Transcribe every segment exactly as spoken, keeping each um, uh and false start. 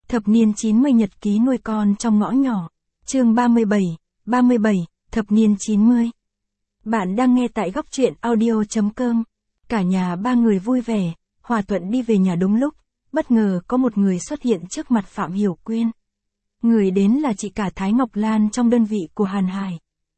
Thập niên chín mươi nhật ký nuôi con trong ngõ nhỏ. Chương ba mươi bảy, ba mươi bảy, thập niên chín mươi. Bạn đang nghe tại góc truyện audio chấm com. Cả nhà ba người vui vẻ, hòa thuận đi về nhà đúng lúc, bất ngờ có một người xuất hiện trước mặt Phạm Hiểu Quyên. Người đến là chị cả Thái Ngọc Lan trong đơn vị của Hàn Hải.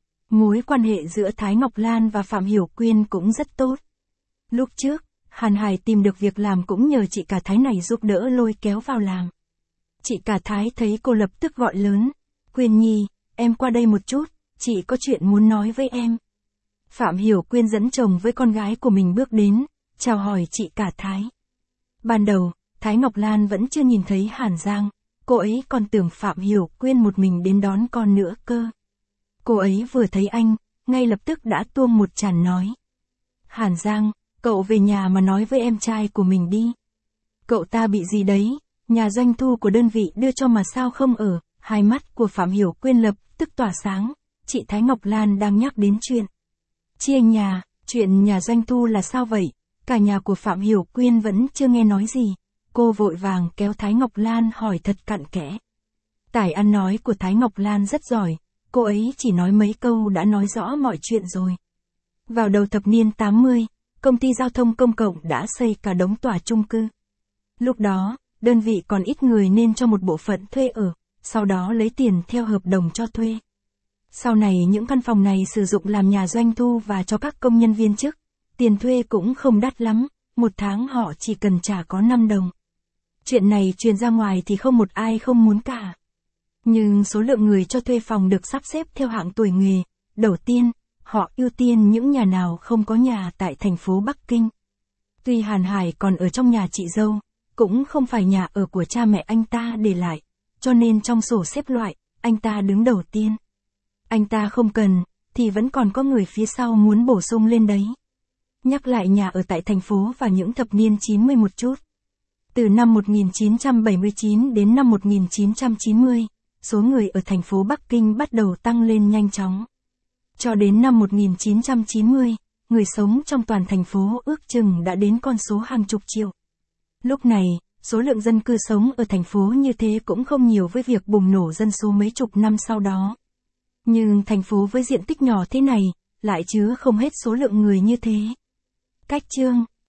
Mối quan hệ giữa Thái Ngọc Lan và Phạm Hiểu Quyên cũng rất tốt. Lúc trước, Hàn Hải tìm được việc làm cũng nhờ chị cả Thái này giúp đỡ lôi kéo vào làm. Chị cả Thái thấy cô lập tức gọi lớn, Quyên Nhi, em qua đây một chút, chị có chuyện muốn nói với em. Phạm Hiểu Quyên dẫn chồng với con gái của mình bước đến, chào hỏi chị cả Thái. Ban đầu, Thái Ngọc Lan vẫn chưa nhìn thấy Hàn Giang, cô ấy còn tưởng Phạm Hiểu Quyên một mình đến đón con nữa cơ. Cô ấy vừa thấy anh, ngay lập tức đã tuông một tràng nói. Hàn Giang, cậu về nhà mà nói với em trai của mình đi. Cậu ta bị gì đấy, nhà doanh thu của đơn vị đưa cho mà sao không ở, hai mắt của Phạm Hiểu Quyên lập tức tỏa sáng, chị Thái Ngọc Lan đang nhắc đến chuyện chia nhà, chuyện nhà doanh thu là sao vậy, cả nhà của Phạm Hiểu Quyên vẫn chưa nghe nói gì, cô vội vàng kéo Thái Ngọc Lan hỏi thật cặn kẽ. Tài ăn nói của Thái Ngọc Lan rất giỏi, cô ấy chỉ nói mấy câu đã nói rõ mọi chuyện rồi. Vào đầu thập niên tám mươi, công ty giao thông công cộng đã xây cả đống tòa chung cư. Lúc đó, đơn vị còn ít người nên cho một bộ phận thuê ở, sau đó lấy tiền theo hợp đồng cho thuê. Sau này những căn phòng này sử dụng làm nhà doanh thu và cho các công nhân viên chức, tiền thuê cũng không đắt lắm, một tháng họ chỉ cần trả có năm đồng. Chuyện này truyền ra ngoài thì không một ai không muốn cả. Nhưng số lượng người cho thuê phòng được sắp xếp theo hạng tuổi nghề, đầu tiên, họ ưu tiên những nhà nào không có nhà tại thành phố Bắc Kinh. Tuy Hàn Hải còn ở trong nhà chị dâu, cũng không phải nhà ở của cha mẹ anh ta để lại, cho nên trong sổ xếp loại, anh ta đứng đầu tiên. Anh ta không cần, thì vẫn còn có người phía sau muốn bổ sung lên đấy. Nhắc lại nhà ở tại thành phố vào những thập niên chín mươi một chút. Từ năm một nghìn chín trăm bảy mươi chín đến năm một nghìn chín trăm chín mươi, số người ở thành phố Bắc Kinh bắt đầu tăng lên nhanh chóng. Cho đến năm một nghìn chín trăm chín mươi, người sống trong toàn thành phố ước chừng đã đến con số hàng chục triệu. Lúc này, số lượng dân cư sống ở thành phố như thế cũng không nhiều với việc bùng nổ dân số mấy chục năm sau đó. Nhưng thành phố với diện tích nhỏ thế này, lại chứa không hết số lượng người như thế. Cách chương